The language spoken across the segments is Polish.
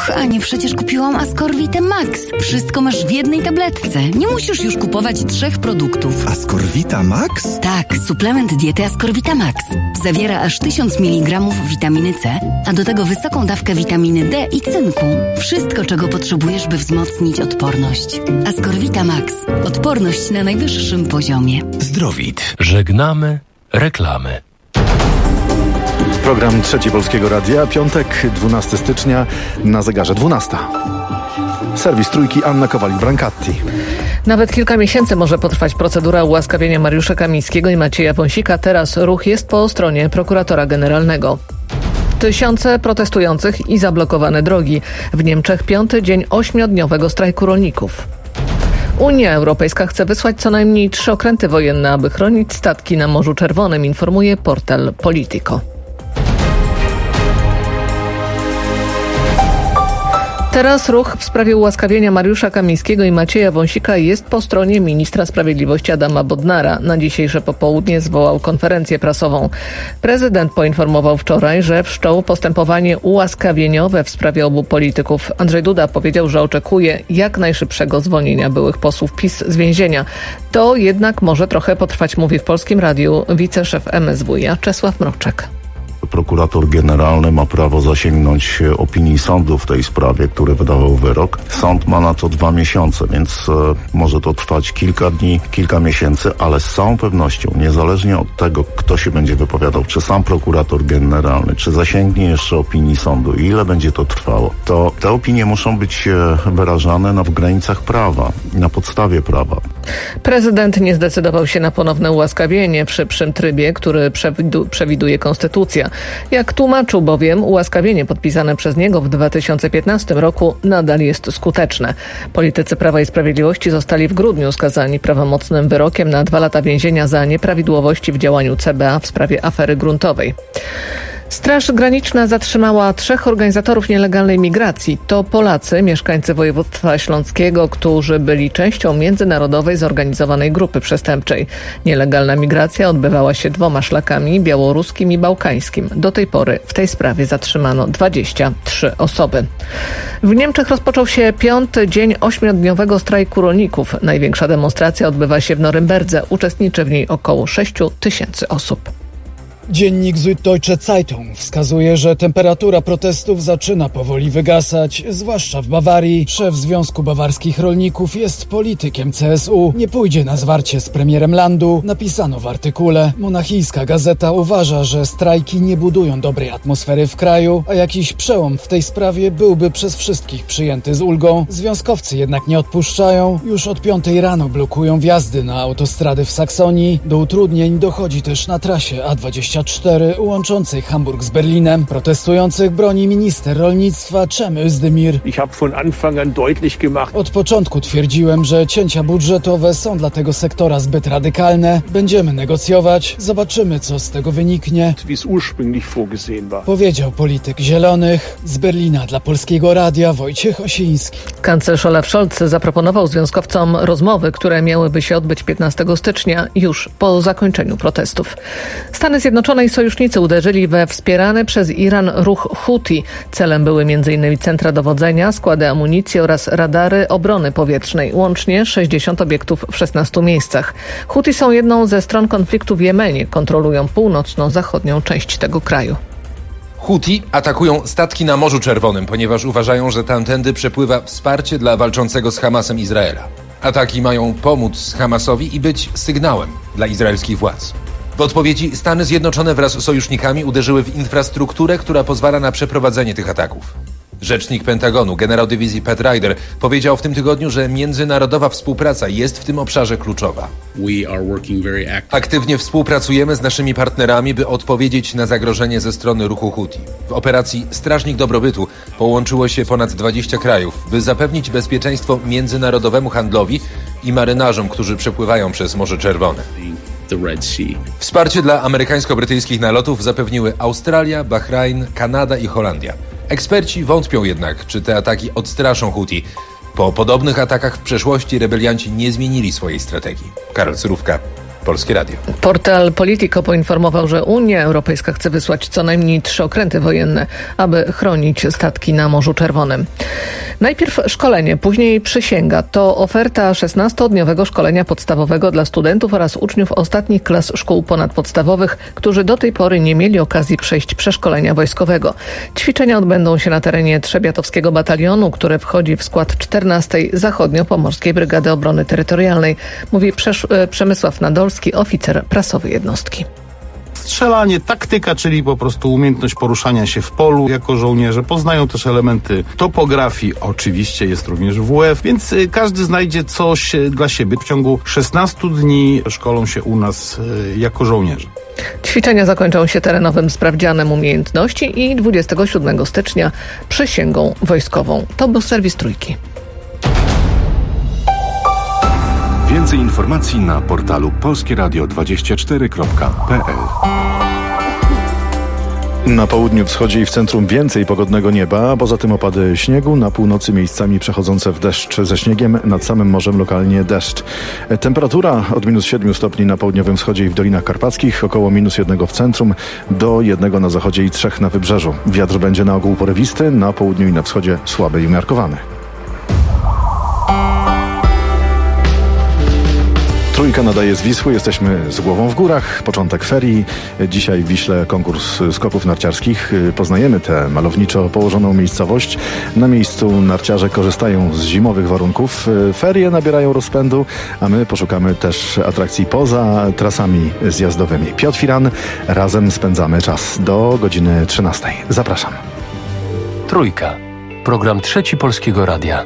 Kochanie, przecież kupiłam Ascorvitę Max. Wszystko masz w jednej tabletce. Nie musisz już kupować 3 produktów. Ascorvita Max? Tak, suplement diety Ascorvita Max. Zawiera aż 1000 mg witaminy C, a do tego wysoką dawkę witaminy D i cynku. Wszystko, czego potrzebujesz, by wzmocnić odporność. Ascorvita Max. Odporność na najwyższym poziomie. Zdrowit. Żegnamy reklamy. Program Trzeci Polskiego Radia, piątek, 12 stycznia, na zegarze 12. Serwis Trójki, Anna Kowalik-Brancatti. Nawet kilka miesięcy może potrwać procedura ułaskawienia Mariusza Kamińskiego i Macieja Wąsika. Teraz ruch jest po stronie prokuratora generalnego. Tysiące protestujących i zablokowane drogi. W Niemczech 5. dzień 8-dniowego strajku rolników. Unia Europejska chce wysłać co najmniej 3 okręty wojenne, aby chronić statki na Morzu Czerwonym, informuje portal Politico. Teraz ruch w sprawie ułaskawienia Mariusza Kamińskiego i Macieja Wąsika jest po stronie ministra sprawiedliwości Adama Bodnara. Na dzisiejsze popołudnie zwołał konferencję prasową. Prezydent poinformował wczoraj, że wszczął postępowanie ułaskawieniowe w sprawie obu polityków. Andrzej Duda powiedział, że oczekuje jak najszybszego zwolnienia byłych posłów PiS z więzienia. To jednak może trochę potrwać, mówi w Polskim Radiu wiceszef MSWiA Czesław Mroczek. Prokurator generalny ma prawo zasięgnąć opinii sądu w tej sprawie, który wydawał wyrok. Sąd ma na to 2 miesiące, więc może to trwać kilka dni, kilka miesięcy, ale z całą pewnością, niezależnie od tego, kto się będzie wypowiadał, czy sam prokurator generalny, czy zasięgnie jeszcze opinii sądu i ile będzie to trwało, to te opinie muszą być wyrażane w granicach prawa, na podstawie prawa. Prezydent nie zdecydował się na ponowne ułaskawienie w szybszym trybie, który przewiduje konstytucja. Jak tłumaczył bowiem, ułaskawienie podpisane przez niego w 2015 roku nadal jest skuteczne. Politycy Prawa i Sprawiedliwości zostali w grudniu skazani prawomocnym wyrokiem na 2 lata więzienia za nieprawidłowości w działaniu CBA w sprawie afery gruntowej. Straż Graniczna zatrzymała 3 organizatorów nielegalnej migracji. To Polacy, mieszkańcy województwa śląskiego, którzy byli częścią międzynarodowej zorganizowanej grupy przestępczej. Nielegalna migracja odbywała się 2 szlakami, białoruskim i bałkańskim. Do tej pory w tej sprawie zatrzymano 23 osoby. W Niemczech rozpoczął się 5. dzień 8-dniowego strajku rolników. Największa demonstracja odbywa się w Norymberdze. Uczestniczy w niej około 6 000 osób. Dziennik Süddeutsche Zeitung wskazuje, że temperatura protestów zaczyna powoli wygasać, zwłaszcza w Bawarii. Szef Związku Bawarskich Rolników jest politykiem CSU. Nie pójdzie na zwarcie z premierem landu, napisano w artykule. Monachijska gazeta uważa, że strajki nie budują dobrej atmosfery w kraju, a jakiś przełom w tej sprawie byłby przez wszystkich przyjęty z ulgą. Związkowcy jednak nie odpuszczają. Już od 5 rano blokują wjazdy na autostrady w Saksonii. Do utrudnień dochodzi też na trasie A24 łączącej Hamburg z Berlinem. Protestujących broni minister rolnictwa Cem Özdemir. Od początku twierdziłem, że cięcia budżetowe są dla tego sektora zbyt radykalne. Będziemy negocjować, zobaczymy, co z tego wyniknie. Powiedział polityk Zielonych. Z Berlina dla Polskiego Radia Wojciech Osiński. Kanclerz Olaf Scholz zaproponował związkowcom rozmowy, które miałyby się odbyć 15 stycznia już po zakończeniu protestów. Stany Zjednoczone i sojusznicy uderzyli we wspierany przez Iran ruch Huti. Celem były m.in. centra dowodzenia, składy amunicji oraz radary obrony powietrznej. Łącznie 60 obiektów w 16 miejscach. Huti są jedną ze stron konfliktu w Jemenie. Kontrolują północno-zachodnią część tego kraju. Huti atakują statki na Morzu Czerwonym, ponieważ uważają, że tamtędy przepływa wsparcie dla walczącego z Hamasem Izraela. Ataki mają pomóc Hamasowi i być sygnałem dla izraelskich władz. W odpowiedzi Stany Zjednoczone wraz z sojusznikami uderzyły w infrastrukturę, która pozwala na przeprowadzenie tych ataków. Rzecznik Pentagonu, generał dywizji Pat Ryder, powiedział w tym tygodniu, że międzynarodowa współpraca jest w tym obszarze kluczowa. Aktywnie współpracujemy z naszymi partnerami, by odpowiedzieć na zagrożenie ze strony ruchu Huti. W operacji Strażnik Dobrobytu połączyło się ponad 20 krajów, by zapewnić bezpieczeństwo międzynarodowemu handlowi i marynarzom, którzy przepływają przez Morze Czerwone. Wsparcie dla amerykańsko-brytyjskich nalotów zapewniły Australia, Bahrajn, Kanada i Holandia. Eksperci wątpią jednak, czy te ataki odstraszą Huti. Po podobnych atakach w przeszłości rebelianci nie zmienili swojej strategii. Karol Surówka, Polskie Radio. Portal Politico poinformował, że Unia Europejska chce wysłać co najmniej 3 okręty wojenne, aby chronić statki na Morzu Czerwonym. Najpierw szkolenie, później przysięga. To oferta 16-dniowego szkolenia podstawowego dla studentów oraz uczniów ostatnich klas szkół ponadpodstawowych, którzy do tej pory nie mieli okazji przejść przeszkolenia wojskowego. Ćwiczenia odbędą się na terenie Trzebiatowskiego Batalionu, który wchodzi w skład 14. Zachodnio-Pomorskiej Brygady Obrony Terytorialnej, mówi Przemysław Nadolski, oficer prasowy jednostki. Strzelanie, taktyka, czyli po prostu umiejętność poruszania się w polu jako żołnierze. Poznają też elementy topografii, oczywiście jest również WF, więc każdy znajdzie coś dla siebie. W ciągu 16 dni szkolą się u nas jako żołnierze. Ćwiczenia zakończą się terenowym sprawdzianem umiejętności i 27 stycznia przysięgą wojskową. To był serwis Trójki. Więcej informacji na portalu polskieradio24.pl. Na południu, wschodzie i w centrum więcej pogodnego nieba, a poza tym opady śniegu, na północy miejscami przechodzące w deszcz ze śniegiem, nad samym morzem lokalnie deszcz. Temperatura od -7 stopni na południowym wschodzie i w Dolinach Karpackich, około -1 w centrum, do 1 na zachodzie i 3 na wybrzeżu. Wiatr będzie na ogół porywisty, na południu i na wschodzie słaby i umiarkowany. Trójka nadaje z Wisły, jesteśmy z głową w górach, początek ferii. Dzisiaj w Wiśle konkurs skoków narciarskich. Poznajemy tę malowniczo położoną miejscowość. Na miejscu narciarze korzystają z zimowych warunków. Ferie nabierają rozpędu, a my poszukamy też atrakcji poza trasami zjazdowymi. Piotr Firan, razem spędzamy czas do godziny 13. Zapraszam. Trójka. Program Trzeci Polskiego Radia.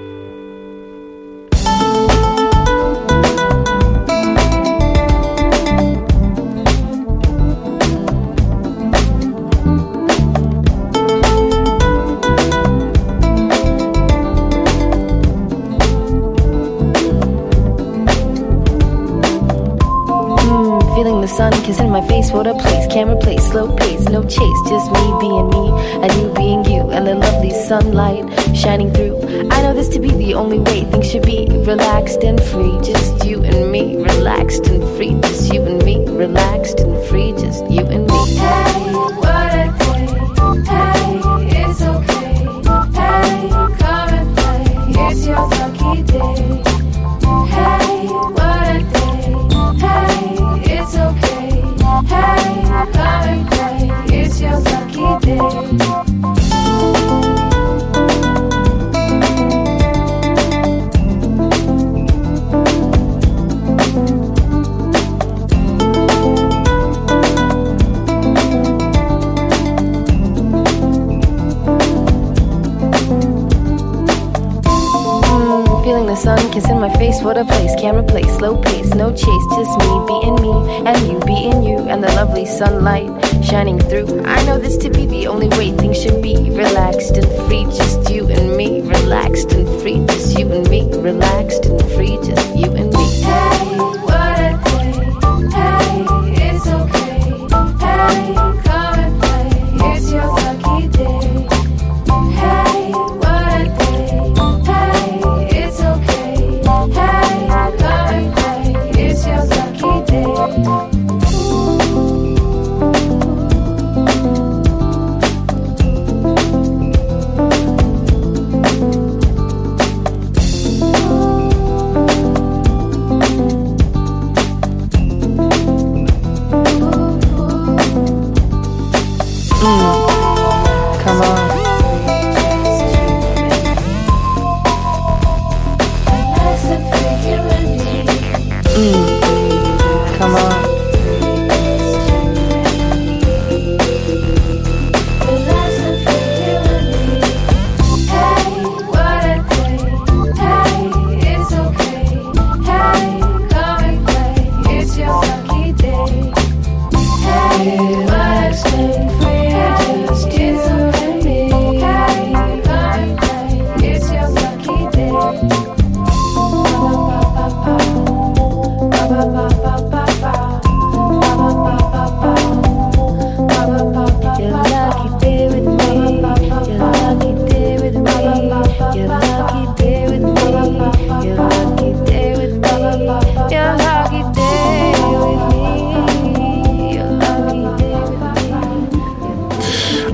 Sun kissing my face, what a place, can't replace, slow pace, no chase, just me being me, and you being you, and the lovely sunlight shining through. I know this to be the only way things should be, relaxed and free, just you and me, relaxed and free, just you and me, relaxed and free, just you and me. Hey, what a day, hey, it's okay, hey, come and play, it's your lucky day. Hey, what a day, hey, it's okay, hey, come and play, it's your lucky day. Sun kissing my face, what a place, can't replace, slow pace, no chase, just me being me, and you being you, and the lovely sunlight shining through. I know this to be the only way things should be, relaxed and free, just you and me, relaxed and free, just you and me, relaxed and free, just you and me. Hey, what a day, hey, it's okay, hey, come and play, it's your lucky day. Hey, what a day, hey, it's okay, hey, come and play, it's your lucky day.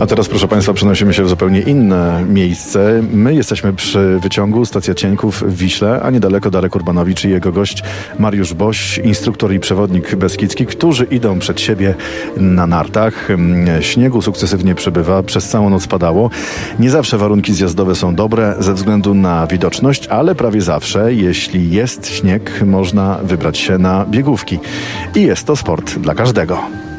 A teraz, proszę Państwa, przenosimy się w zupełnie inne miejsce. My jesteśmy przy wyciągu, stacja Cieńków w Wiśle, a niedaleko Darek Urbanowicz i jego gość Mariusz Boś, instruktor i przewodnik beskidzki, którzy idą przed siebie na nartach. Śniegu sukcesywnie przybywa, przez całą noc padało. Nie zawsze warunki zjazdowe są dobre ze względu na widoczność, ale prawie zawsze, jeśli jest śnieg, można wybrać się na biegówki. I jest to sport dla każdego.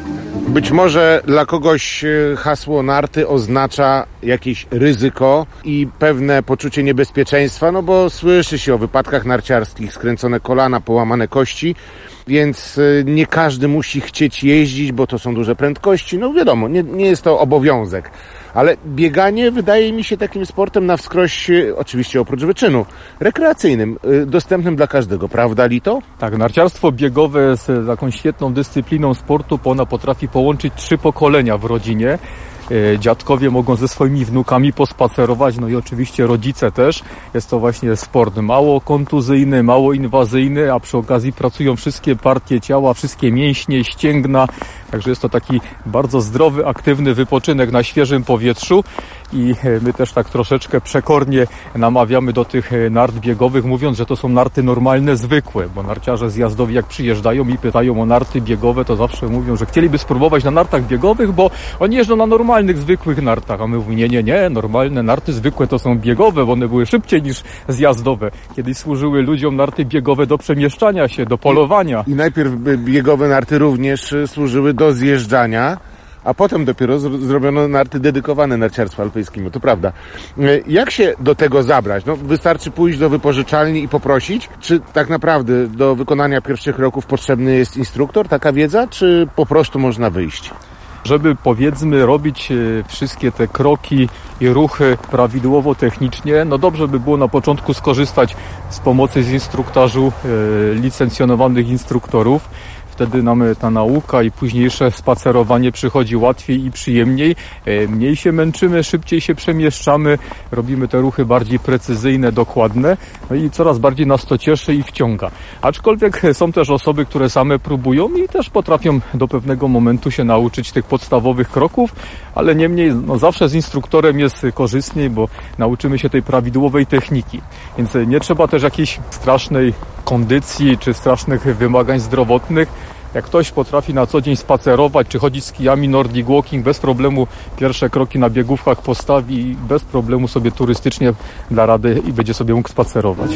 Być może dla kogoś hasło narty oznacza jakieś ryzyko i pewne poczucie niebezpieczeństwa, no bo słyszy się o wypadkach narciarskich, skręcone kolana, połamane kości, więc nie każdy musi chcieć jeździć, bo to są duże prędkości. No wiadomo, nie jest to obowiązek. Ale bieganie wydaje mi się takim sportem na wskroś, oczywiście oprócz wyczynu, rekreacyjnym, dostępnym dla każdego. Prawda, Lito? Tak, narciarstwo biegowe jest taką świetną dyscypliną sportu, bo ona potrafi połączyć 3 pokolenia w rodzinie. Dziadkowie mogą ze swoimi wnukami pospacerować, no i oczywiście rodzice też. Jest to właśnie sport mało kontuzyjny, mało inwazyjny, a przy okazji pracują wszystkie partie ciała, wszystkie mięśnie, ścięgna. Także jest to taki bardzo zdrowy, aktywny wypoczynek na świeżym powietrzu i my też tak troszeczkę przekornie namawiamy do tych nart biegowych, mówiąc, że to są narty normalne, zwykłe, bo narciarze zjazdowi jak przyjeżdżają i pytają o narty biegowe, to zawsze mówią, że chcieliby spróbować na nartach biegowych, bo oni jeżdżą na normalnych, zwykłych nartach, a my mówimy, nie, normalne narty zwykłe to są biegowe, bo one były szybciej niż zjazdowe. Kiedyś służyły ludziom narty biegowe do przemieszczania się, do polowania. I najpierw biegowe narty również służyły do zjeżdżania, a potem dopiero zrobiono narty dedykowane narciarstwu alpejskiemu, to prawda. Jak się do tego zabrać? No, wystarczy pójść do wypożyczalni i poprosić? Czy tak naprawdę do wykonania pierwszych kroków potrzebny jest instruktor, taka wiedza, czy po prostu można wyjść? Żeby, powiedzmy, robić wszystkie te kroki i ruchy prawidłowo technicznie, no dobrze by było na początku skorzystać z pomocy z instruktażu licencjonowanych instruktorów. Wtedy nam ta nauka i późniejsze spacerowanie przychodzi łatwiej i przyjemniej. Mniej się męczymy, szybciej się przemieszczamy, robimy te ruchy bardziej precyzyjne, dokładne, no i coraz bardziej nas to cieszy i wciąga. Aczkolwiek są też osoby, które same próbują i też potrafią do pewnego momentu się nauczyć tych podstawowych kroków, ale niemniej zawsze z instruktorem jest korzystniej, bo nauczymy się tej prawidłowej techniki. Więc nie trzeba też jakiejś strasznej kondycji czy strasznych wymagań zdrowotnych. Jak ktoś potrafi na co dzień spacerować czy chodzić z kijami Nordic Walking, bez problemu pierwsze kroki na biegówkach postawi i bez problemu sobie turystycznie da radę i będzie sobie mógł spacerować.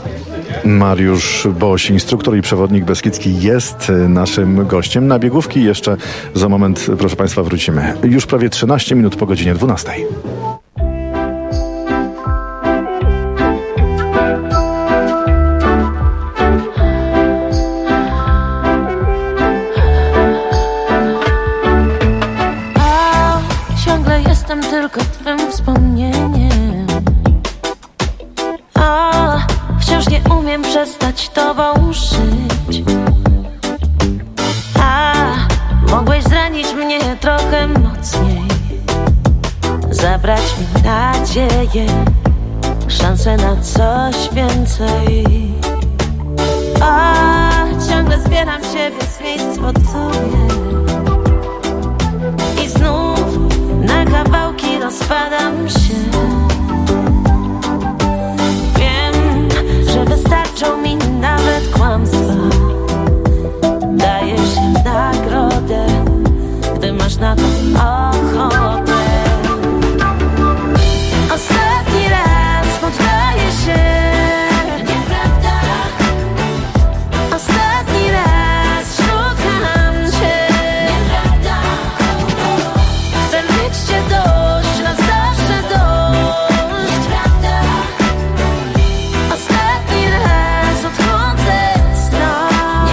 Mariusz Boś, instruktor i przewodnik beskidzki, jest naszym gościem. Na biegówki jeszcze za moment, proszę Państwa, wrócimy. Już prawie 13 minut po godzinie 12. Tylko twym wspomnieniem. A wciąż nie umiem przestać tobą żyć. A mogłeś zranić mnie trochę mocniej, zabrać mi nadzieję, szansę na coś więcej. A ciągle zbieram siebie z miejsc pod tobie i znów na kawałki rozpadam się. Wiem, że wystarczą mi nawet kłamstwa. Dajesz się nagrodę, gdy masz na to ochotę. Ostatni raz poddaję się. Nieprawda. Ostatni raz szukam cię. Nieprawda. Chcę mieć cię dość, na zawsze dość. Nieprawda. Ostatni raz odchodzę stąd.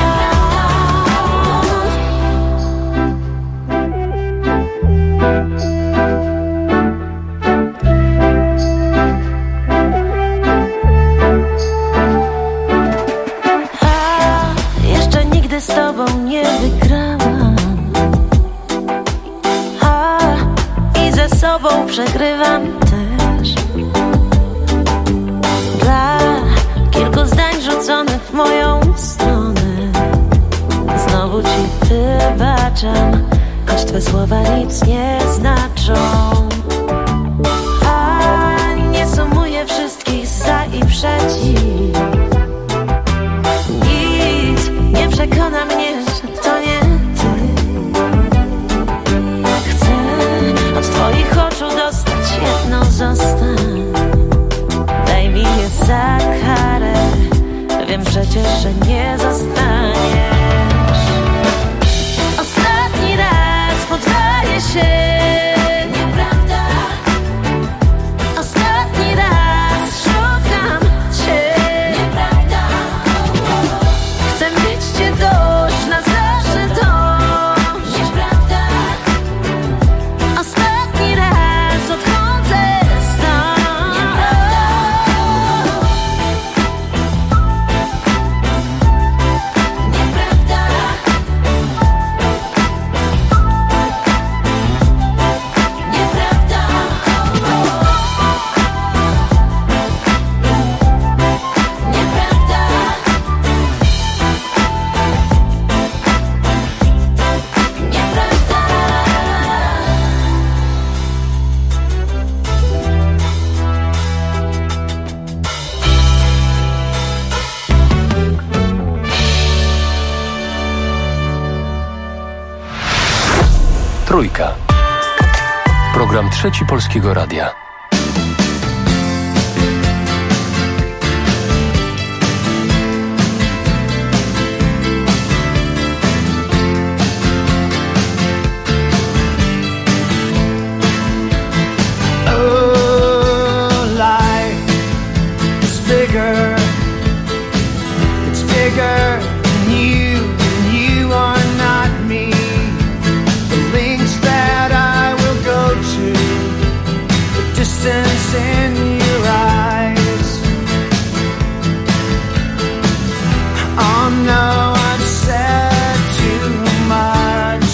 A jeszcze nigdy z tobą nie wygrałam. I ze sobą przegrywam też. Dla kilku zdań rzuconych w moją stronę znowu ci wybaczam, choć twe słowa nic nie znaczą. wyprzedzi. Nic nie przekona mnie, że to nie ty. Chcę od twoich oczu dostać jedno, zostań. Daj mi je za karę. Wiem przecież, że nie zostaniesz. Ostatni raz poddaję się. Nieprawda. Ostatni raz szukam cię. Nieprawda. Chcę mieć cię dość na zawsze to. Nieprawda. Ostatni raz odchodzę stąd. Nieprawda. Trójka. Program Trzeci Polskiego Radia. Oh, life is bigger. It's bigger than you, and you are not me. That I will go to, the distance in your eyes. Oh no, I've said too much.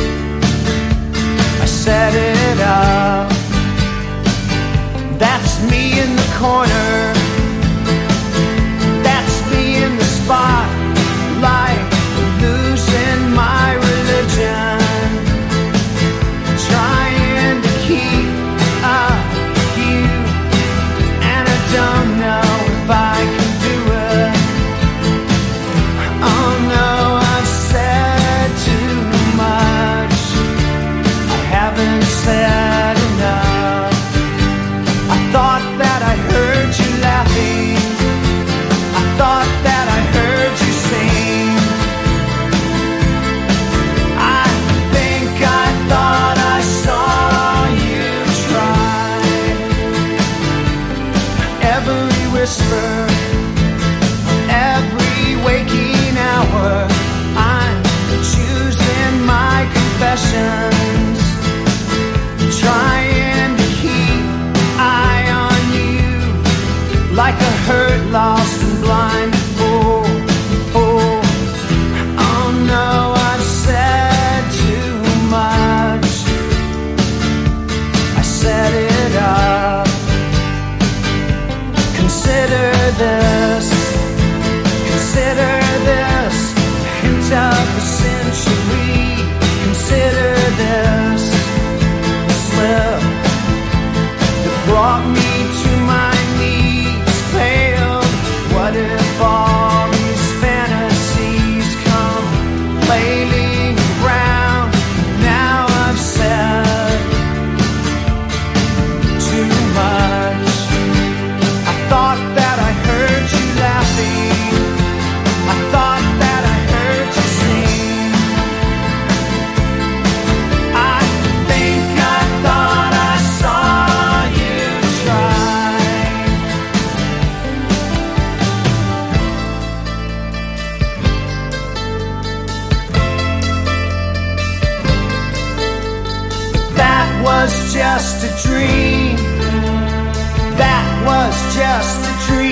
I set it up. That's me in the corner. That's me in the spotlight, losing my religion. Trying to keep up with you, and I don't know if I can do it. Oh no, I've said too much. I haven't said enough. I thought that I heard you laughing. I thought that I heard you sing. I think I thought I saw you try. Every whisper, every waking hour, I'm choosing my confessions, trying to keep eye on you, like a hurt, lost and blind fool. Oh no, I've said too much. I set it up. Consider this, a hint of the century. Consider this slip that brought me to my knees, paled. What if all these fantasies come flailing around? Now I've said too much. I thought that I heard you laughing. I thought that I heard you sing. I think I thought I saw you try. That was just a dream. That was just a dream.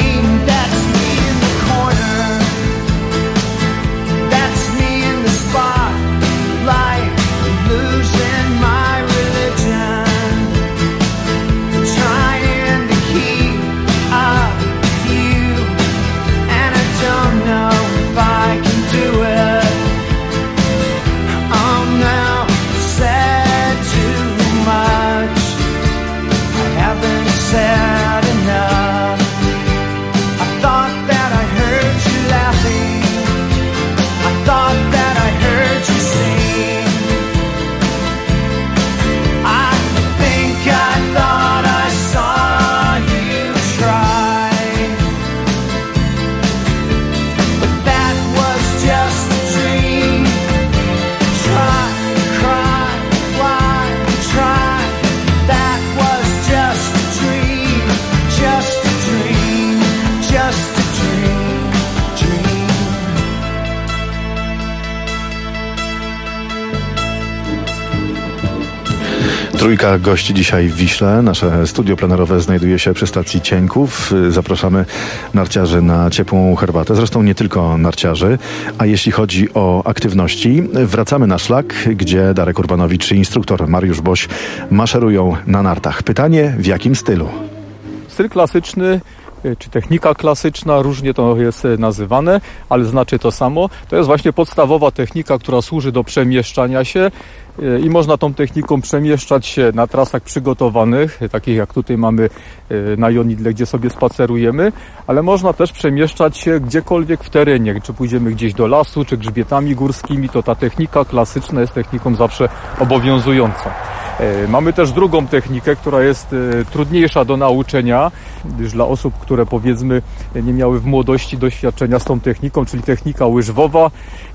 Trójka gości dzisiaj w Wiśle. Nasze studio plenerowe znajduje się przy stacji Cienków. Zapraszamy narciarzy na ciepłą herbatę. Zresztą nie tylko narciarzy. A jeśli chodzi o aktywności, wracamy na szlak, gdzie Darek Urbanowicz i instruktor Mariusz Boś maszerują na nartach. Pytanie, w jakim stylu? Styl klasyczny, czy technika klasyczna, różnie to jest nazywane, ale znaczy to samo. To jest właśnie podstawowa technika, która służy do przemieszczania się i można tą techniką przemieszczać się na trasach przygotowanych, takich jak tutaj mamy na Jonidle, gdzie sobie spacerujemy, ale można też przemieszczać się gdziekolwiek w terenie, czy pójdziemy gdzieś do lasu, czy grzbietami górskimi, to ta technika klasyczna jest techniką zawsze obowiązującą. Mamy też drugą technikę, która jest trudniejsza do nauczenia, gdyż dla osób, które powiedzmy nie miały w młodości doświadczenia z tą techniką, czyli technika łyżwowa.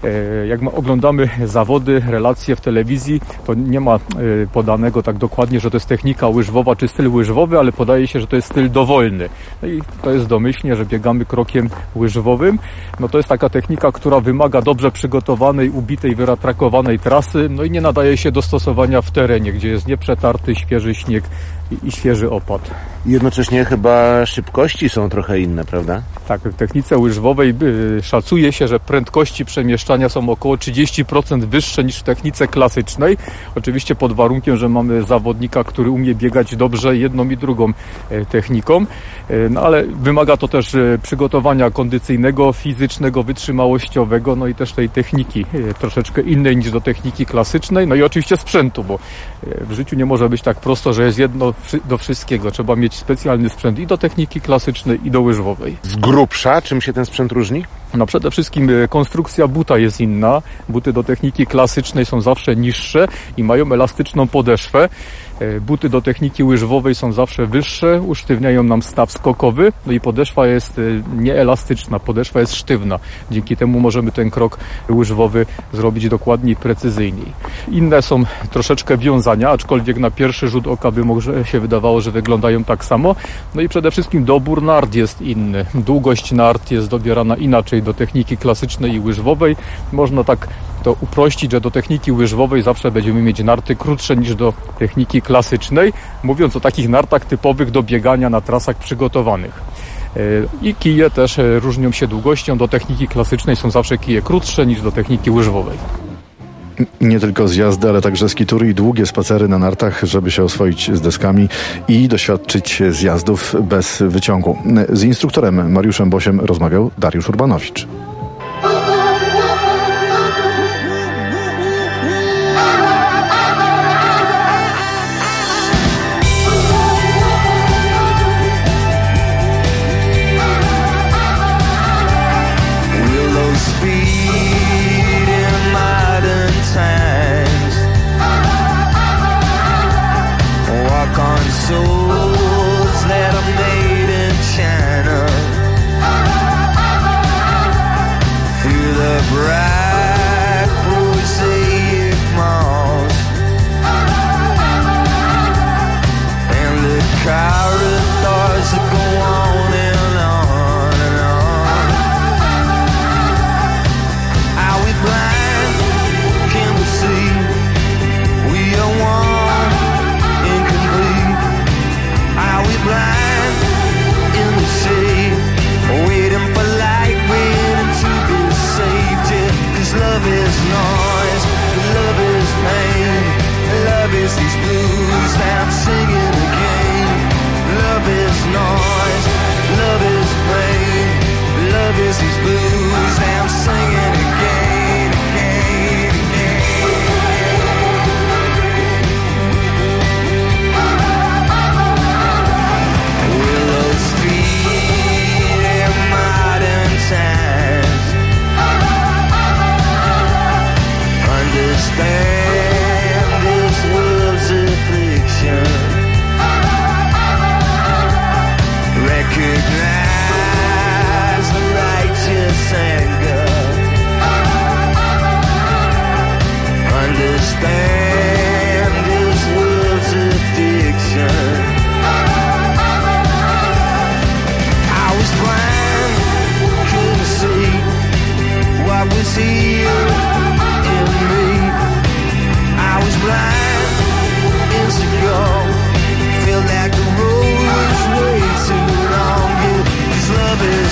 Jak oglądamy zawody, relacje w telewizji, to nie ma podanego tak dokładnie, że to jest technika łyżwowa czy styl łyżwowy, ale podaje się, że to jest styl dowolny. No i to jest domyślnie, że biegamy krokiem łyżwowym. No to jest taka technika, która wymaga dobrze przygotowanej, ubitej, wyratrakowanej trasy, no i nie nadaje się do stosowania w terenie, gdzie jest nieprzetarty, świeży śnieg i świeży opad. Jednocześnie chyba szybkości są trochę inne, prawda? Tak, w technice łyżwowej szacuje się, że prędkości przemieszczania są około 30% wyższe niż w technice klasycznej. Oczywiście pod warunkiem, że mamy zawodnika, który umie biegać dobrze jedną i drugą techniką. No ale wymaga to też przygotowania kondycyjnego, fizycznego, wytrzymałościowego, no i też tej techniki troszeczkę innej niż do techniki klasycznej. No i oczywiście sprzętu, bo w życiu nie może być tak prosto, że jest jedno do wszystkiego. Trzeba mieć specjalny sprzęt i do techniki klasycznej, i do łyżwowej. Z grubsza czym się ten sprzęt różni? No przede wszystkim konstrukcja buta jest inna. Buty do techniki klasycznej są zawsze niższe i mają elastyczną podeszwę. Buty do techniki łyżwowej są zawsze wyższe, usztywniają nam staw skokowy, no i podeszwa jest nieelastyczna, podeszwa jest sztywna. Dzięki temu możemy ten krok łyżwowy zrobić dokładniej, precyzyjniej. Inne są troszeczkę wiązania, aczkolwiek na pierwszy rzut oka by może się wydawało, że wyglądają tak samo. No i przede wszystkim dobór nart jest inny. Długość nart jest dobierana inaczej do techniki klasycznej i łyżwowej. Można tak to uprościć, że do techniki łyżwowej zawsze będziemy mieć narty krótsze niż do techniki klasycznej, mówiąc o takich nartach typowych do biegania na trasach przygotowanych. I kije też różnią się długością. Do techniki klasycznej są zawsze kije krótsze niż do techniki łyżwowej. Nie tylko zjazdy, ale także skitury i długie spacery na nartach, żeby się oswoić z deskami i doświadczyć zjazdów bez wyciągu. Z instruktorem Mariuszem Bosiem rozmawiał Dariusz Urbanowicz.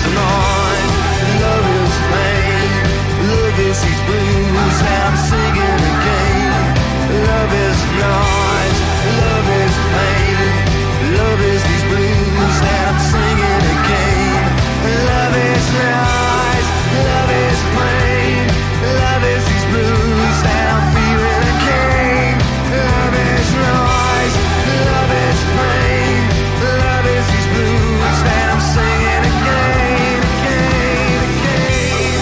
the noise, love is pain, love is these blues that I'm singing again. Love is noise, love is pain, love is these blues that I'm singing again. Love is noise, love is pain, love is these blues that I'm feeling again. Love is noise, love is pain, love is these blues that I'm singing again, again, again,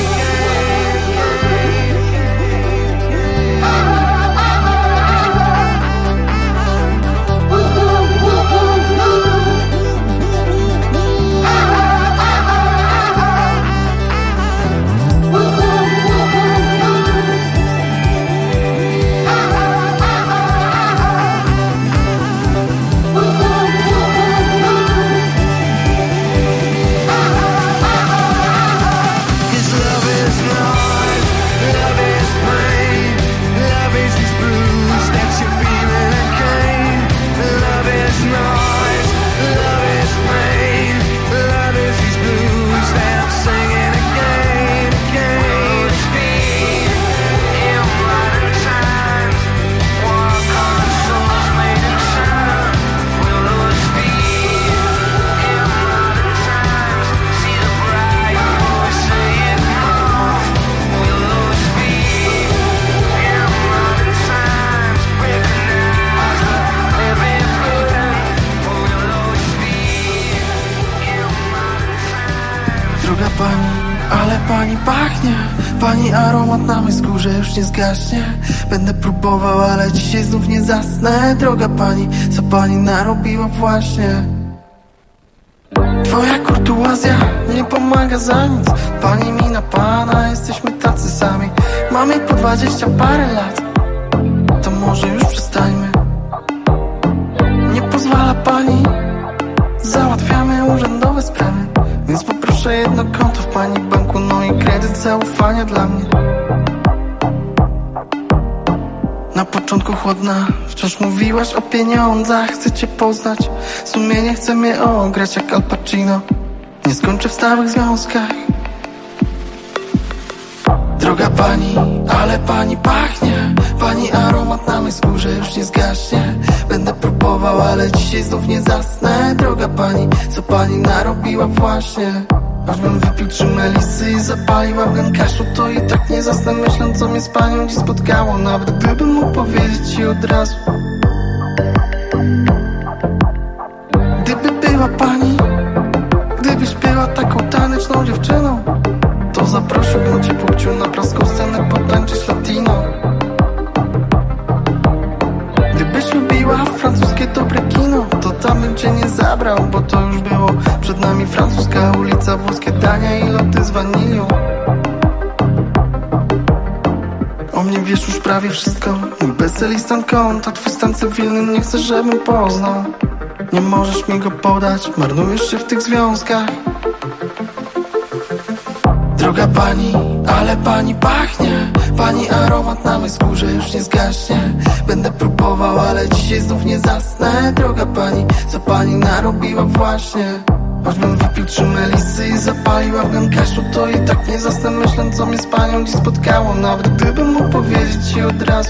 pani pachnie, pani aromat na mej skórze już nie zgaśnie. Będę próbował, ale dzisiaj znów nie zasnę. Droga pani, co pani narobiła właśnie? Twoja kurtuazja nie pomaga za nic. Pani mi na pana, jesteśmy tacy sami. Mamy po 20 parę lat, to może już przestańmy. Nie pozwala pani, załatwiamy urzędowe sprawy. Więc poproszę jedno konto w pani banku, no i kredyt zaufania dla mnie. Na początku chłodna, wciąż mówiłaś o pieniądzach. Chcę cię poznać, sumienie chce mnie ograć jak Al Pacino. Nie skończę w stałych związkach. Droga pani, ale pani pachnie, pani aromat na mej skórze już nie zgaśnie. Będę próbował, ale dzisiaj znów nie zasnę. Droga pani, co pani narobiła właśnie? Choćbym wypił 3 melisy i zapaliła w gankarzu, to i tak nie zasnę myśląc, co mnie z panią dziś spotkało. Nawet gdybym mógł powiedzieć ci od razu. Gdyby była pani, gdybyś była taką taneczną dziewczyną, to zaprosiłbym cię płciu na praską scenę potańczyć latino. Gdybyś lubiła francuskie dobre kino, to tam bym cię nie zabrał, bo to już było. Przed nami francuska ulica, włoskie dania i loty z wanilią. O mnie wiesz już prawie wszystko. Mój PESEL i stan konta, twój stan cywilny nie chcę, żebym poznał. Nie możesz mi go podać, marnujesz się w tych związkach. Droga pani, ale pani pachnie, pani aromat na mej skórze już nie zgaśnie. Będę próbował, ale dzisiaj znów nie zasnę. Droga pani, co pani narobiła właśnie? Choćbym wypił 3 melisy i zapaliła w gankarzu, to i tak nie zasnę myśląc, co mnie z panią dziś spotkało. Nawet gdybym mógł powiedzieć ci od razu.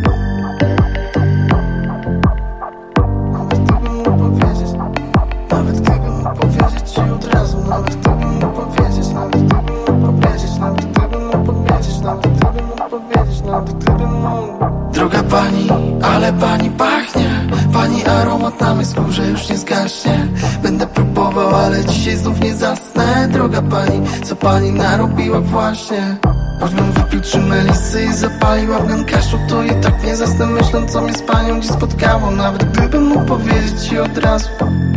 Nawet gdybym mógł powiedzieć, nawet gdybym mógł powiedzieć ci od razu. Nawet gdybym mógł powiedzieć, nawet gdybym mógł powiedzieć, nawet gdybym mógł powiedzieć, nawet gdybym mógł powiedzieć, nawet gdybym mógł. Droga pani, ale pani pachnie, pani aromat na mej skórze już nie zgaśnie. Będę próbował, ale dzisiaj znów nie zasnę. Droga pani, co pani narobiła właśnie? Choćbym wypił 3 melisy i zapaliła w gankarzu, to i tak nie zasnę myśląc, co mnie z panią dziś spotkało. Nawet gdybym mógł powiedzieć ci od razu.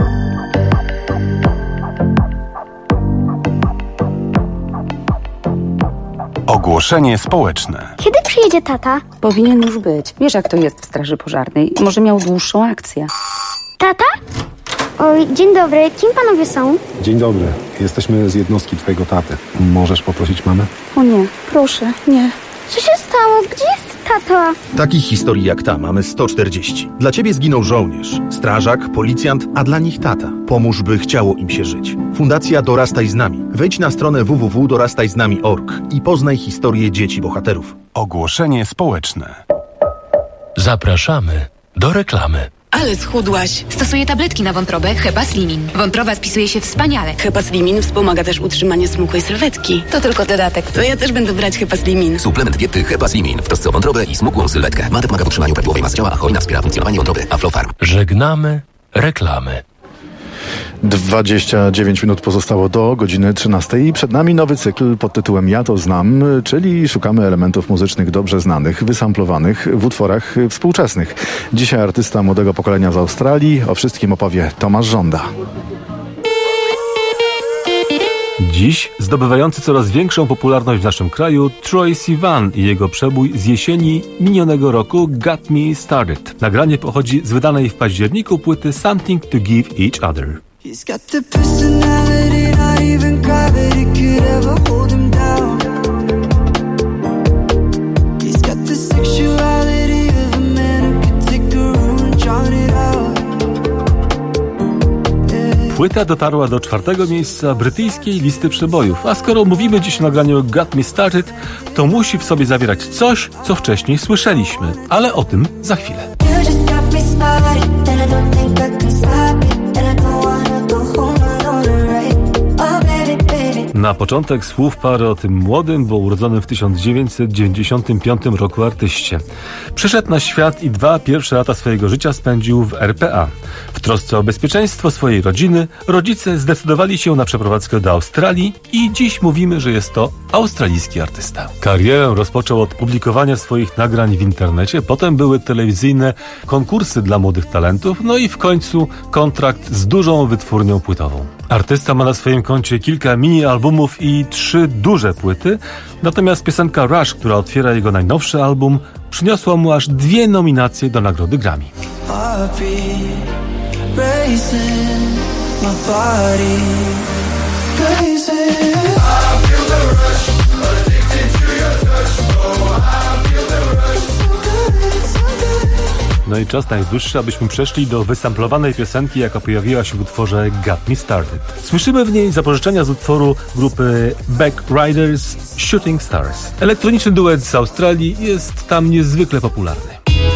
Ogłoszenie społeczne. Kiedy przyjedzie tata? Powinien już być. Wiesz, jak to jest w straży pożarnej. Może miał dłuższą akcję. Tata? Oj, dzień dobry. Kim panowie są? Dzień dobry. Jesteśmy z jednostki twojego taty. Możesz poprosić mamę? O nie, proszę, nie. Co się stało? Gdzie jest tato? Takich historii jak ta mamy 140. Dla ciebie zginął żołnierz, strażak, policjant, a dla nich tata. Pomóż, by chciało im się żyć. Fundacja Dorastaj z nami. Wejdź na stronę www.dorastajznami.org i poznaj historię dzieci bohaterów. Ogłoszenie społeczne. Zapraszamy do reklamy. Ale schudłaś. Stosuję tabletki na wątrobę Hepaslimin. Wątroba spisuje się wspaniale. Hepaslimin wspomaga też utrzymanie smukłej sylwetki. To tylko dodatek. To ja też będę brać Hepaslimin. Suplement diety Hepaslimin w trosce o wątrobę i smukłą sylwetkę. Mate pomaga w utrzymaniu prawidłowej masy ciała, a hojna wspiera funkcjonowanie wątroby. Aflofarm. Żegnamy reklamy. 29 minut pozostało do godziny 13 i przed nami nowy cykl pod tytułem Ja to znam, czyli szukamy elementów muzycznych dobrze znanych, wysamplowanych w utworach współczesnych. Dzisiaj artysta młodego pokolenia z Australii. O wszystkim opowie Tomasz Żąda. Dziś zdobywający coraz większą popularność w naszym kraju Troye Sivan i jego przebój z jesieni minionego roku Got Me Started. Nagranie pochodzi z wydanej w październiku płyty Something to Give Each Other. He's got the personality, not even gravity could ever hold him down. He's got the sexuality of a man who could take a room and drown it out. Płyta dotarła do 4. miejsca brytyjskiej listy przebojów, a skoro mówimy dziś o nagraniu Got Me Started, to musi w sobie zawierać coś, co wcześniej słyszeliśmy, ale o tym za chwilę. Na początek słów parę o tym młodym, bo urodzonym w 1995 roku artyście. Przyszedł na świat i 2 pierwsze lata swojego życia spędził w RPA. W trosce o bezpieczeństwo swojej rodziny rodzice zdecydowali się na przeprowadzkę do Australii i dziś mówimy, że jest to australijski artysta. Karierę rozpoczął od publikowania swoich nagrań w internecie, potem były telewizyjne konkursy dla młodych talentów, no i w końcu kontrakt z dużą wytwórnią płytową. Artysta ma na swoim koncie kilka mini-albumów i 3 duże płyty, natomiast piosenka Rush, która otwiera jego najnowszy album, przyniosła mu aż 2 nominacje do nagrody Grammy. No i czas najwyższy, abyśmy przeszli do wysamplowanej piosenki, jaka pojawiła się w utworze Got Me Started. Słyszymy w niej zapożyczenia z utworu grupy Back Riders Shooting Stars. Elektroniczny duet z Australii jest tam niezwykle popularny.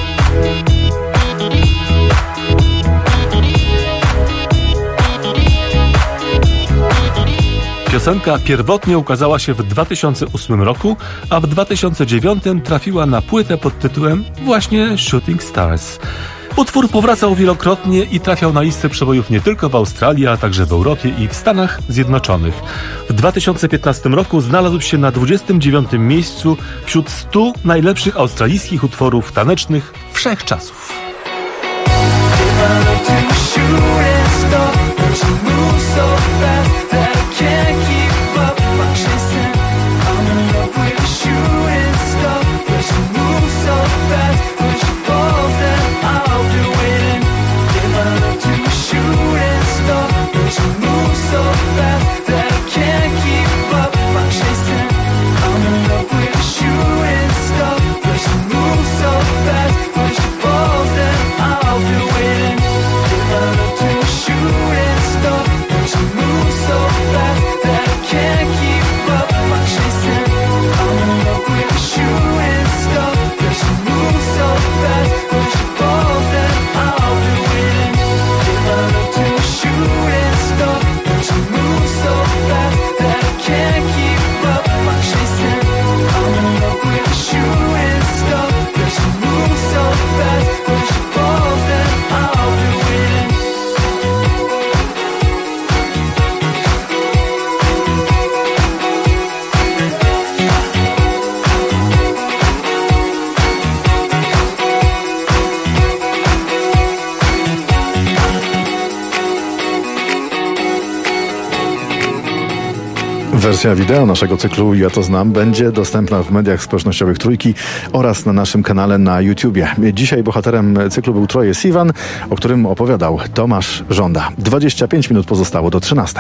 Piosenka pierwotnie ukazała się w 2008 roku, a w 2009 trafiła na płytę pod tytułem właśnie Shooting Stars. Utwór powracał wielokrotnie i trafiał na listę przebojów nie tylko w Australii, ale także w Europie i w Stanach Zjednoczonych. W 2015 roku znalazł się na 29. miejscu wśród 100 najlepszych australijskich utworów tanecznych wszechczasów. Wersja wideo naszego cyklu Ja to znam będzie dostępna w mediach społecznościowych Trójki oraz na naszym kanale na YouTubie. Dzisiaj bohaterem cyklu był Troye Sivan, o którym opowiadał Tomasz Żąda. 25 minut pozostało do 13.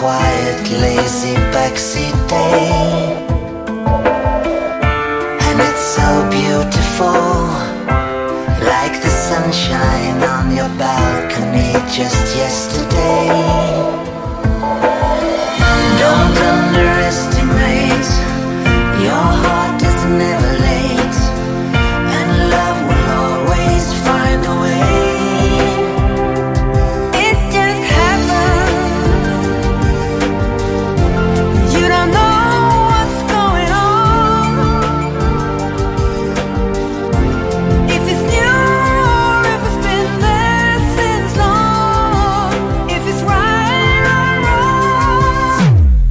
quiet, lazy backseat day. And it's so beautiful, like the sunshine on your balcony just yesterday. Don't underestimate, your heart is never late, and love will always find a way. It just happens. You don't know what's going on. If it's new or if it's been there since long. If it's right or wrong.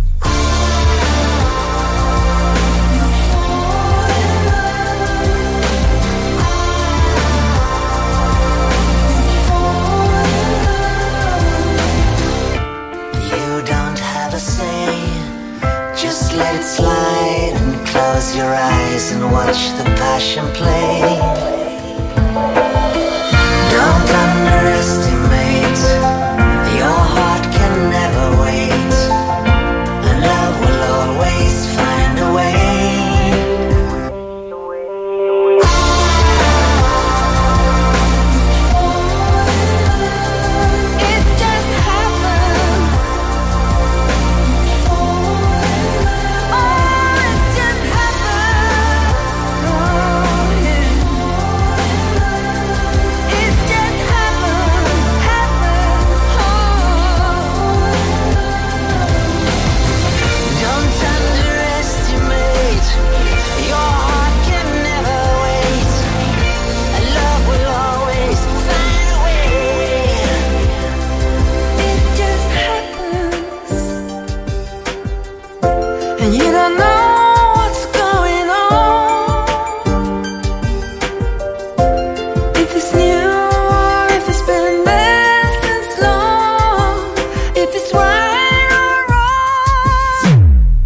You don't have a say, just let it slide and close your eyes and watch the passion play. Don't underestimate, your heart can never wait, and love will always find a way. It just happens. Oh, it just happens. Oh, yeah. It just happens. Don't underestimate, your heart can never wait, and love will always find a way. It just happens. And you don't know what's going on. If it's new or if it's been there since long. If it's right or wrong.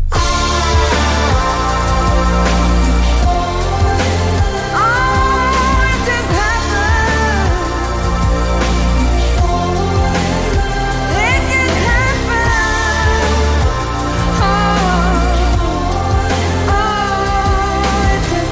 Oh, it just happens. It just happens. Oh, it just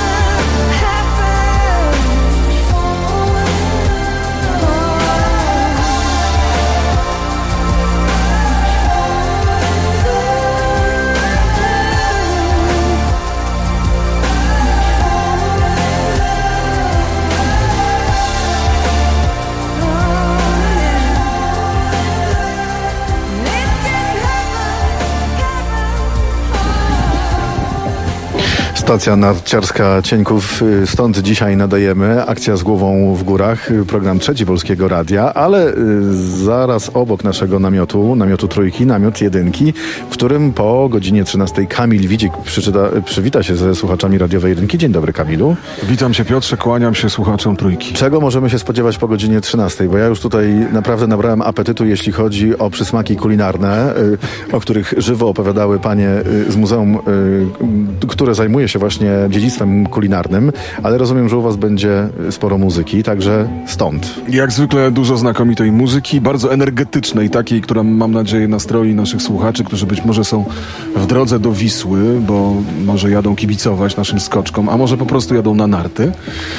Stacja narciarska Cieńków, stąd dzisiaj nadajemy. Akcja z głową w górach, program Trzeci Polskiego Radia, ale zaraz obok naszego namiotu Trójki, namiot Jedynki, w którym po godzinie 13 Kamil Widzik przywita się ze słuchaczami radiowej Jedynki. Dzień dobry, Kamilu. Witam cię, Piotrze, kłaniam się słuchaczom Trójki. Czego możemy się spodziewać po godzinie 13? Bo ja już tutaj naprawdę nabrałem apetytu, jeśli chodzi o przysmaki kulinarne, o których żywo opowiadały panie z muzeum, które zajmuje się właśnie dziedzictwem kulinarnym, ale rozumiem, że u was będzie sporo muzyki, także stąd. Jak zwykle dużo znakomitej muzyki, bardzo energetycznej, takiej, która mam nadzieję nastroi naszych słuchaczy, którzy być może są w drodze do Wisły, bo może jadą kibicować naszym skoczkom, a może po prostu jadą na narty.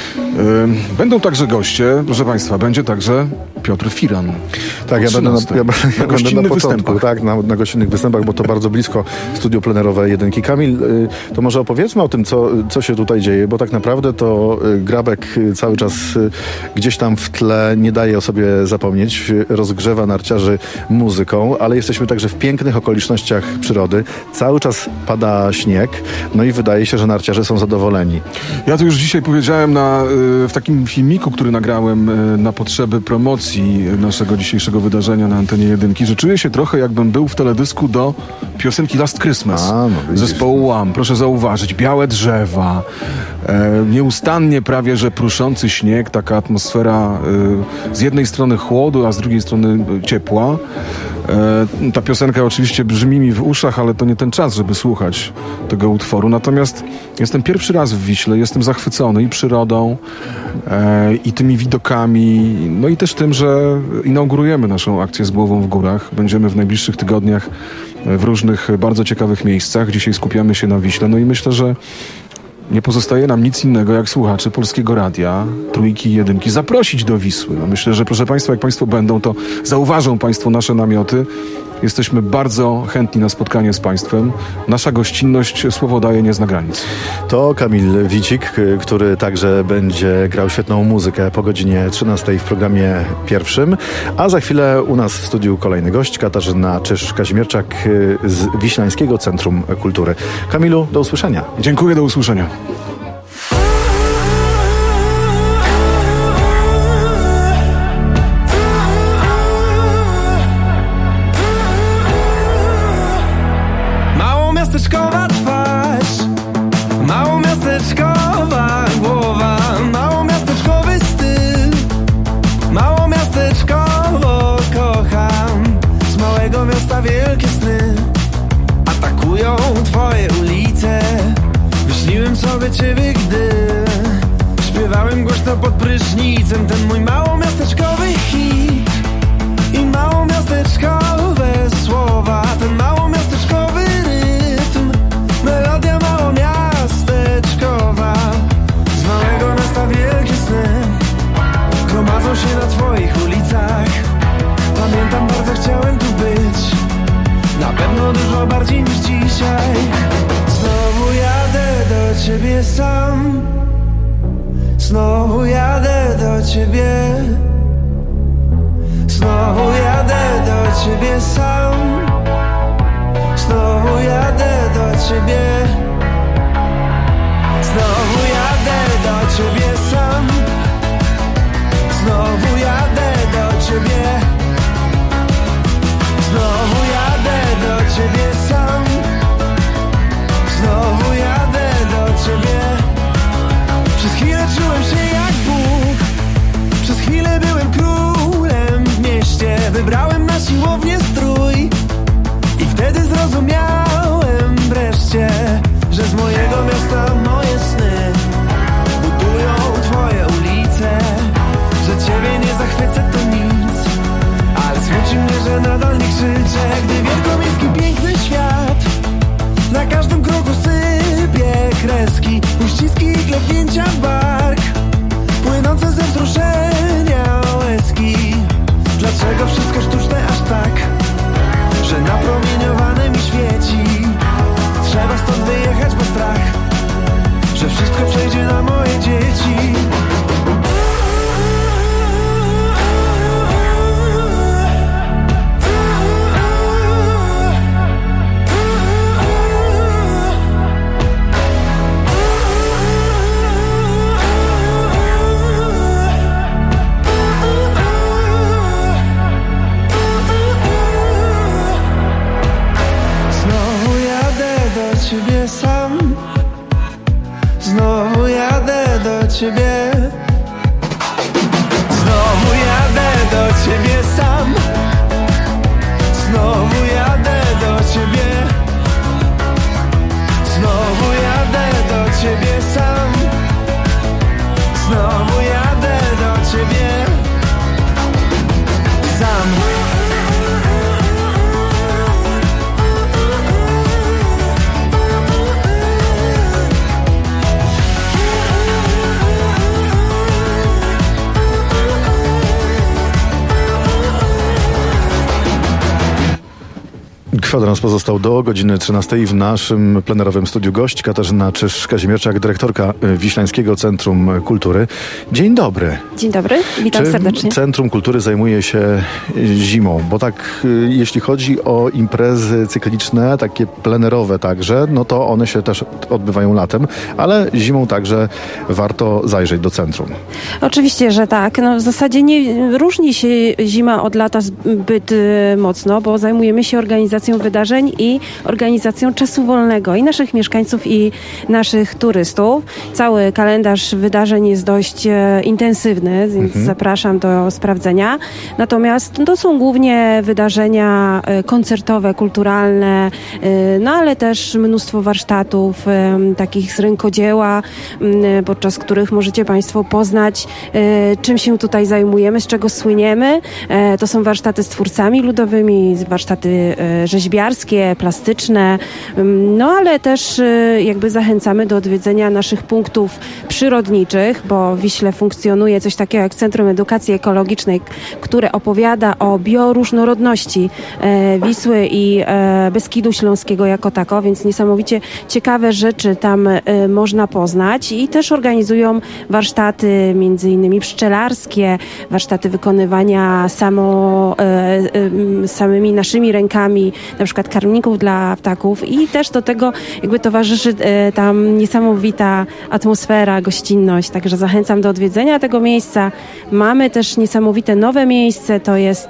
Będą także goście, proszę państwa, będzie także Piotr Firan. Tak, ja będę na początku, tak, na gościnnych występach, bo to bardzo blisko studio plenerowe Jedynki. Kamil, to może opowiedzmy o tym, co się tutaj dzieje, bo tak naprawdę to Grabek cały czas gdzieś tam w tle nie daje o sobie zapomnieć, rozgrzewa narciarzy muzyką, ale jesteśmy także w pięknych okolicznościach przyrody. Cały czas pada śnieg, no i wydaje się, że narciarze są zadowoleni. Ja to już dzisiaj powiedziałem w takim filmiku, który nagrałem na potrzeby promocji naszego dzisiejszego wydarzenia na antenie Jedynki, że czuję się trochę, jakbym był w teledysku do piosenki Last Christmas zespołu Wham. Proszę zauważyć, białe drzewa, nieustannie prawie, że pruszący śnieg, taka atmosfera z jednej strony chłodu, a z drugiej strony ciepła. Ta piosenka oczywiście brzmi mi w uszach, ale to nie ten czas, żeby słuchać tego utworu. Natomiast jestem pierwszy raz w Wiśle, jestem zachwycony i przyrodą, i tymi widokami, no i też tym, że inaugurujemy naszą akcję Z głową w górach. Będziemy w najbliższych tygodniach w różnych bardzo ciekawych miejscach. Dzisiaj skupiamy się na Wiśle. No i myślę, że nie pozostaje nam nic innego, jak słuchaczy Polskiego Radia, Trójki i Jedynki, zaprosić do Wisły. No myślę, że proszę Państwa, jak Państwo będą, to zauważą Państwo nasze namioty. Jesteśmy bardzo chętni na spotkanie z Państwem. Nasza gościnność, słowo daje, nie zna granic. To Kamil Wicik, który także będzie grał świetną muzykę po godzinie 13 w programie pierwszym. A za chwilę u nas w studiu kolejny gość, Katarzyna Czyż-Kazimierczak z Wiślańskiego Centrum Kultury. Kamilu, do usłyszenia. Dziękuję, do usłyszenia. Miasteczkowa twarz, małomiasteczkowa głowa, małomiasteczkowy styl, małomiasteczkowo kocham. Z małego miasta wielkie sny atakują twoje ulice. Wyśniłem sobie ciebie, gdy śpiewałem głośno pod prysznicem ten mój małomiasteczkowy hit i małomiasteczkowe słowa, ten małomiasteczkowy melodia małomiasteczkowa. Z małego miasta wielkie sny gromadzą się na twoich ulicach. Pamiętam, bardzo chciałem tu być, na pewno dużo bardziej niż dzisiaj. Znowu jadę do ciebie sam, znowu jadę do ciebie, znowu jadę do ciebie sam, znowu jadę do ciebie, znowu jadę do ciebie sam, znowu jadę do ciebie, znowu jadę do ciebie sam, znowu jadę do ciebie. Przez chwilę czułem się jak Bóg, przez chwilę byłem królem w mieście, wybrałem na siłownię strój i wtedy zrozumiałem wreszcie, że z mojego miasta moje sny budują twoje ulice, że ciebie nie zachwycę to nic, ale smuci mnie, że nadal nie krzyczę, gdy wielkomiejski piękny świat na każdym kroku sypie kreski, uściski i klepnięcia w bark, płynące ze wzruszenia łezki. Dlaczego wszystko sztuczne aż tak, że napromieniowane mi świeci? Trzeba stąd wyjechać, bo strach, że wszystko przejdzie na moje dzieci. Ciebie sam, znowu jadę do ciebie, znowu jadę do ciebie sam, znowu jadę do ciebie, znowu jadę do ciebie sam, znowu jadę do ciebie sam. Kwadrans pozostał do godziny 13 w naszym plenerowym studiu gość Katarzyna Czyż-Kazimierczak, dyrektorka Wiślańskiego Centrum Kultury. Dzień dobry. Dzień dobry, witam serdecznie. Centrum Kultury zajmuje się zimą, bo tak jeśli chodzi o imprezy cykliczne, takie plenerowe także, no to one się też odbywają latem, ale zimą także warto zajrzeć do centrum. Oczywiście, że tak. No, w zasadzie nie różni się zima od lata zbyt mocno, bo zajmujemy się organizacją organizacją wydarzeń i organizacją czasu wolnego i naszych mieszkańców, i naszych turystów. Cały kalendarz wydarzeń jest dość intensywny, więc zapraszam do sprawdzenia. Natomiast to są głównie wydarzenia koncertowe, kulturalne, no ale też mnóstwo warsztatów takich z rękodzieła, podczas których możecie Państwo poznać, czym się tutaj zajmujemy, z czego słyniemy. To są warsztaty z twórcami ludowymi, warsztaty rzeźbiarskie, plastyczne, no ale też jakby zachęcamy do odwiedzenia naszych punktów przyrodniczych, bo w Wiśle funkcjonuje coś takiego jak Centrum Edukacji Ekologicznej, które opowiada o bioróżnorodności Wisły i Beskidu Śląskiego jako tako, więc niesamowicie ciekawe rzeczy tam można poznać i też organizują warsztaty między innymi pszczelarskie, warsztaty wykonywania samymi naszymi rękami, na przykład karmników dla ptaków i też do tego jakby towarzyszy tam niesamowita atmosfera, gościnność, także zachęcam do odwiedzenia tego miejsca. Mamy też niesamowite nowe miejsce, to jest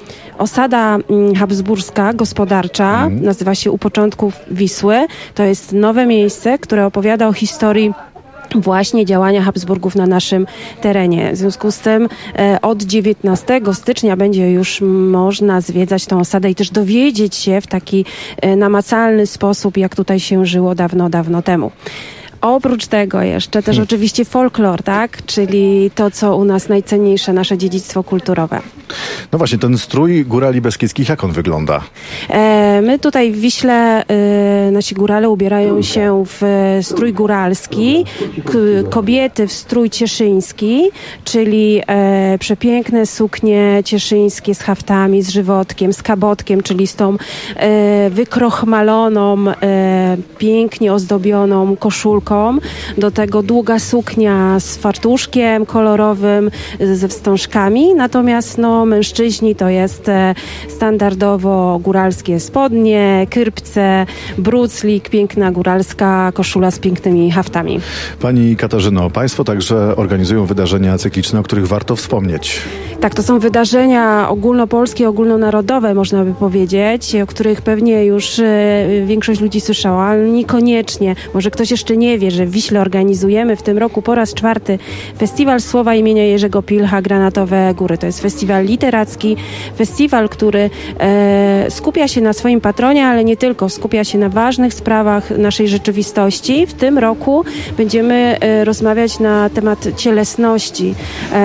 osada habsburska, gospodarcza, nazywa się U Początków Wisły. To jest nowe miejsce, które opowiada o historii właśnie działania Habsburgów na naszym terenie. W związku z tym od 19 stycznia będzie już można zwiedzać tą osadę i też dowiedzieć się w taki namacalny sposób, jak tutaj się żyło dawno, dawno temu. Oprócz tego jeszcze też oczywiście folklor, tak? Czyli to, co u nas najcenniejsze, nasze dziedzictwo kulturowe. No właśnie, ten strój górali beskidzkich, jak on wygląda? My tutaj w Wiśle, nasi górale ubierają się w strój góralski, kobiety w strój cieszyński, czyli przepiękne suknie cieszyńskie z haftami, z żywotkiem, z kabotkiem, czyli z tą wykrochmaloną, pięknie ozdobioną koszulką. Do tego długa suknia z fartuszkiem kolorowym, ze wstążkami. Natomiast mężczyźni to jest standardowo góralskie spodnie, kyrpce, bruclik, piękna góralska koszula z pięknymi haftami. Pani Katarzyno, Państwo także organizują wydarzenia cykliczne, o których warto wspomnieć. Tak, to są wydarzenia ogólnopolskie, ogólnonarodowe, można by powiedzieć, o których pewnie już większość ludzi słyszała, ale niekoniecznie. Może ktoś jeszcze nie wie, że w Wiśle organizujemy w tym roku po raz 4 Festiwal Słowa imienia Jerzego Pilcha Granatowe Góry. To jest festiwal literacki, festiwal, który skupia się na swoim patronie, ale nie tylko, skupia się na ważnych sprawach naszej rzeczywistości. W tym roku będziemy rozmawiać na temat cielesności.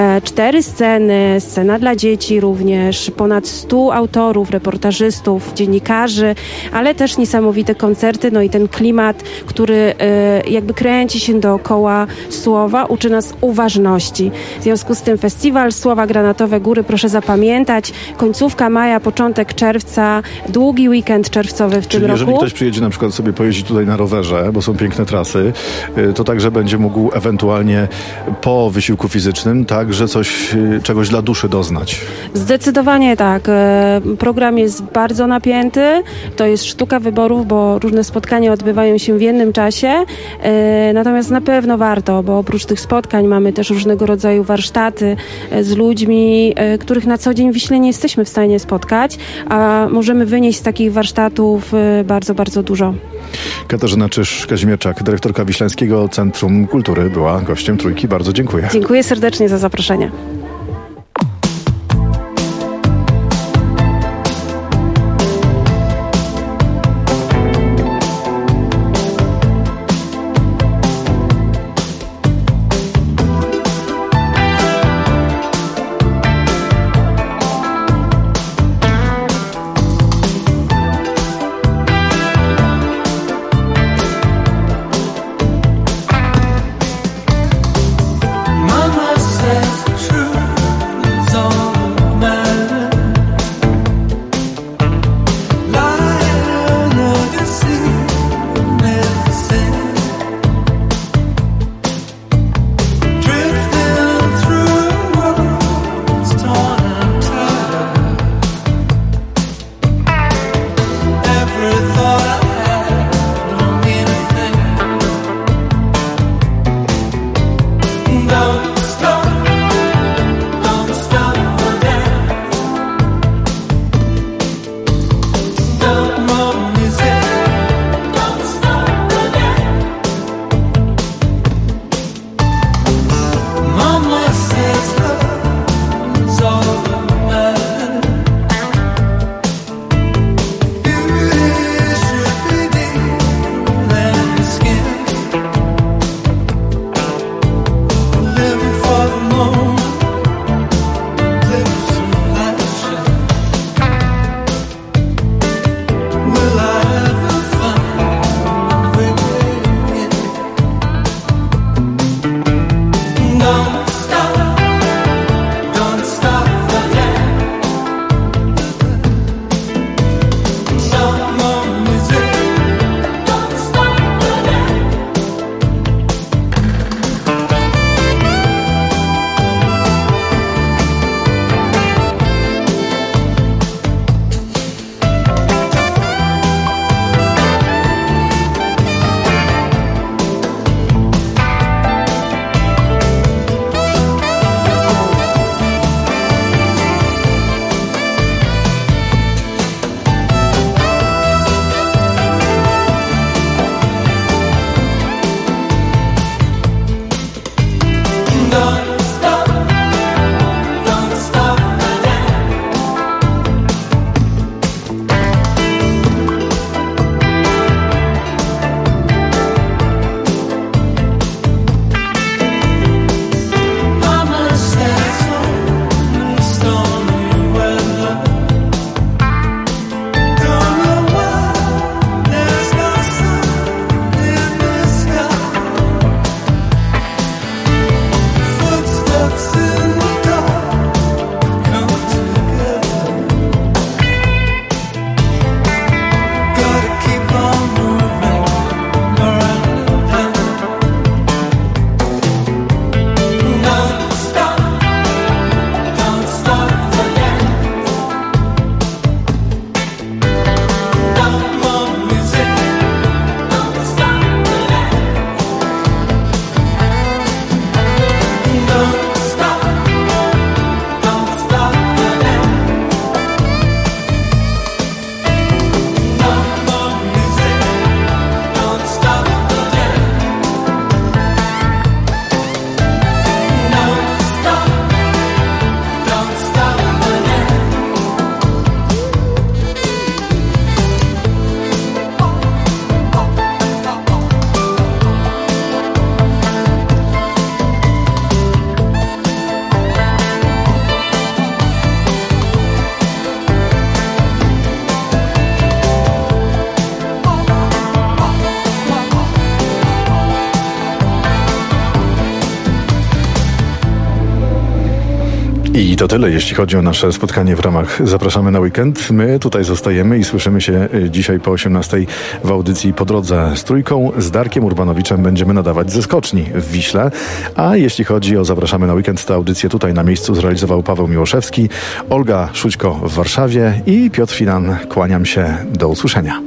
4 sceny, scena dla dzieci również, ponad 100 autorów, reportażystów, dziennikarzy, ale też niesamowite koncerty, no i ten klimat, który jakby kręci się dookoła słowa, uczy nas uważności. W związku z tym festiwal Słowa Granatowe Góry, proszę zapamiętać, końcówka maja, początek czerwca, długi weekend czerwcowy w tym roku. Jeżeli ktoś przyjedzie na przykład sobie pojeździć tutaj na rowerze, bo są piękne trasy, to także będzie mógł ewentualnie po wysiłku fizycznym także czegoś dla duszy doznać. Zdecydowanie tak. Program jest bardzo napięty. To jest sztuka wyborów, bo różne spotkania odbywają się w jednym czasie. Natomiast na pewno warto, bo oprócz tych spotkań mamy też różnego rodzaju warsztaty z ludźmi, których na co dzień w Wiśle nie jesteśmy w stanie spotkać, a możemy wynieść z takich warsztatów bardzo, bardzo dużo. Katarzyna Czyż-Kazimierczak, dyrektorka Wiślańskiego Centrum Kultury, była gościem Trójki. Bardzo dziękuję. Dziękuję serdecznie za zaproszenie. Mama says the truth. I to tyle, jeśli chodzi o nasze spotkanie w ramach Zapraszamy na weekend. My tutaj zostajemy i słyszymy się dzisiaj po 18:00 w audycji Po drodze z Trójką. Z Darkiem Urbanowiczem będziemy nadawać ze skoczni w Wiśle. A jeśli chodzi o Zapraszamy na weekend, tę audycję tutaj na miejscu zrealizował Paweł Miłoszewski, Olga Szućko w Warszawie i Piotr Filan. Kłaniam się. Do usłyszenia.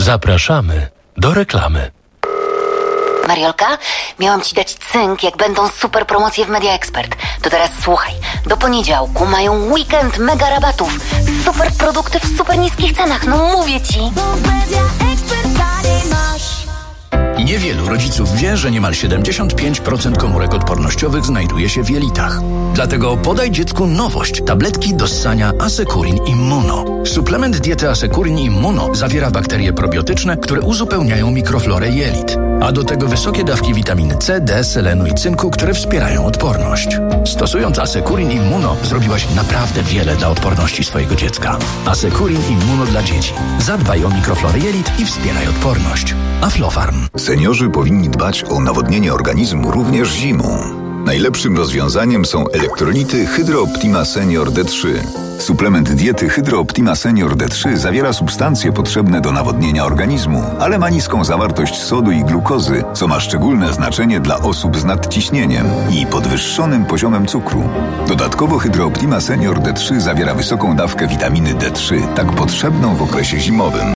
Zapraszamy do reklamy. Mariolka, miałam ci dać cynk, jak będą super promocje w Media Expert. To teraz słuchaj. Do poniedziałku mają weekend mega rabatów. Super produkty w super niskich cenach. No mówię ci. Niewielu rodziców wie, że niemal 75% komórek odpornościowych znajduje się w jelitach. Dlatego podaj dziecku nowość. Tabletki do ssania Asekurin Immuno. Suplement diety Asekurin Immuno zawiera bakterie probiotyczne, które uzupełniają mikroflorę jelit. A do tego wysokie dawki witaminy C, D, selenu i cynku, które wspierają odporność. Stosując Asekurin Immuno zrobiłaś naprawdę wiele dla odporności swojego dziecka. Asekurin Immuno dla dzieci. Zadbaj o mikroflorę jelit i wspieraj odporność. Aflofarm. Seniorzy powinni dbać o nawodnienie organizmu również zimą. Najlepszym rozwiązaniem są elektrolity Hydro Optima Senior D3. Suplement diety Hydro Optima Senior D3 zawiera substancje potrzebne do nawodnienia organizmu, ale ma niską zawartość sodu i glukozy, co ma szczególne znaczenie dla osób z nadciśnieniem i podwyższonym poziomem cukru. Dodatkowo Hydro Optima Senior D3 zawiera wysoką dawkę witaminy D3, tak potrzebną w okresie zimowym.